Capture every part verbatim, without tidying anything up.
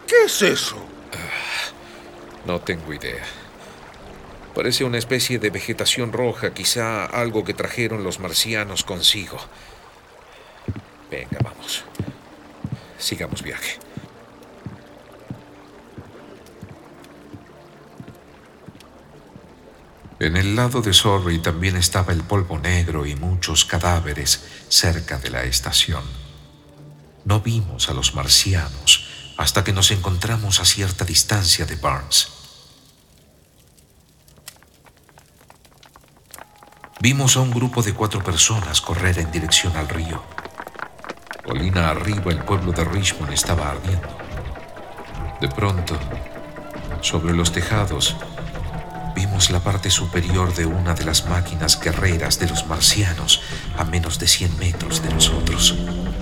¿Qué es eso? No tengo idea. Parece una especie de vegetación roja, quizá algo que trajeron los marcianos consigo. Venga, vamos. Sigamos viaje. En el lado de Surrey también estaba el polvo negro y muchos cadáveres cerca de la estación. No vimos a los marcianos hasta que nos encontramos a cierta distancia de Barnes. Vimos a un grupo de cuatro personas correr en dirección al río. Colina arriba, el pueblo de Richmond estaba ardiendo. De pronto, sobre los tejados, vimos la parte superior de una de las máquinas guerreras de los marcianos a menos de cien metros de nosotros.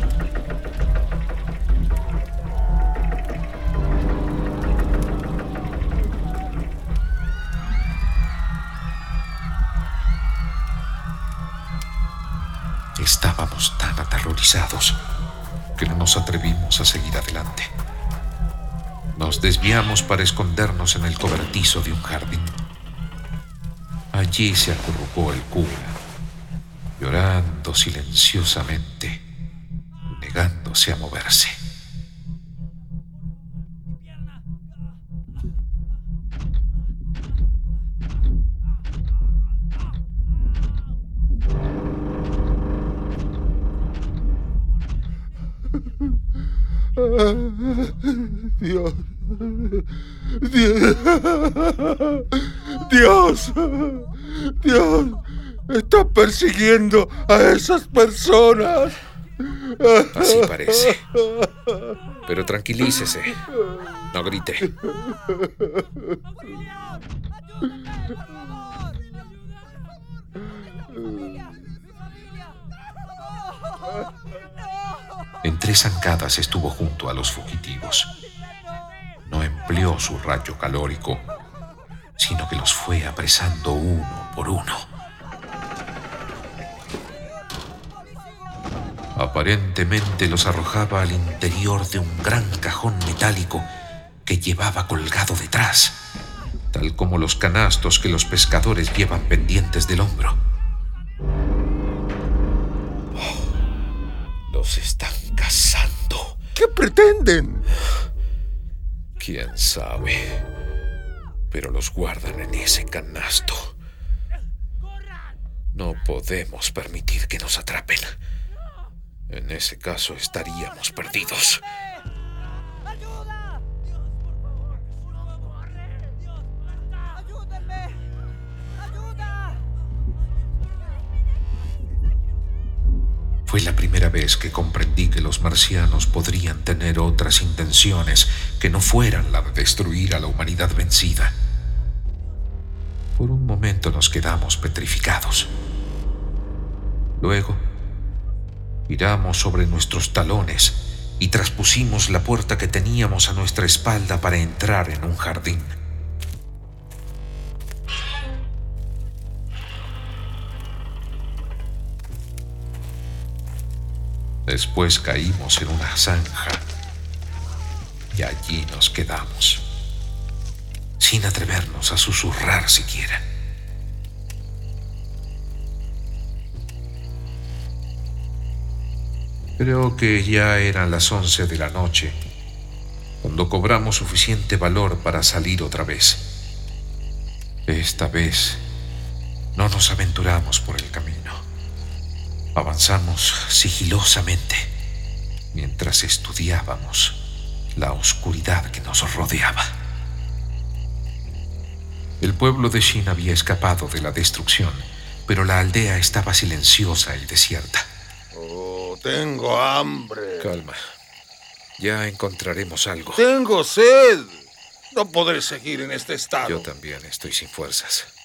Estábamos tan aterrorizados que no nos atrevimos a seguir adelante. Nos desviamos para escondernos en el cobertizo de un jardín. Allí se acurrucó el cura, llorando silenciosamente, negándose a moverse. Dios. Dios. Dios. Dios. Está persiguiendo a esas personas. Así parece. Pero tranquilícese. No grite. En tres zancadas estuvo junto a los fugitivos. No empleó su rayo calórico, sino que los fue apresando uno por uno. Aparentemente los arrojaba al interior de un gran cajón metálico que llevaba colgado detrás, tal como los canastos que los pescadores llevan pendientes del hombro. Los están cazando. ¿Qué pretenden? ¿Quién sabe? Pero los guardan en ese canasto. No podemos permitir que nos atrapen. En ese caso estaríamos perdidos. ¡Ayuda! Dios, por favor, no corre. Dios, ayúdenme. ¡Ayuda! Fue la primera vez que comprendí que los marcianos podrían tener otras intenciones que no fueran la de destruir a la humanidad vencida. Por un momento nos quedamos petrificados. Luego, giramos sobre nuestros talones y traspusimos la puerta que teníamos a nuestra espalda para entrar en un jardín. Después caímos en una zanja y allí nos quedamos, sin atrevernos a susurrar siquiera. Creo que ya eran las once de la noche cuando cobramos suficiente valor para salir otra vez. Esta vez no nos aventuramos por el camino. Avanzamos sigilosamente mientras estudiábamos la oscuridad que nos rodeaba. El pueblo de Shin había escapado de la destrucción, pero la aldea estaba silenciosa y desierta. Oh, tengo hambre. Calma. Ya encontraremos algo. Tengo sed. No podré seguir en este estado. Yo también estoy sin fuerzas.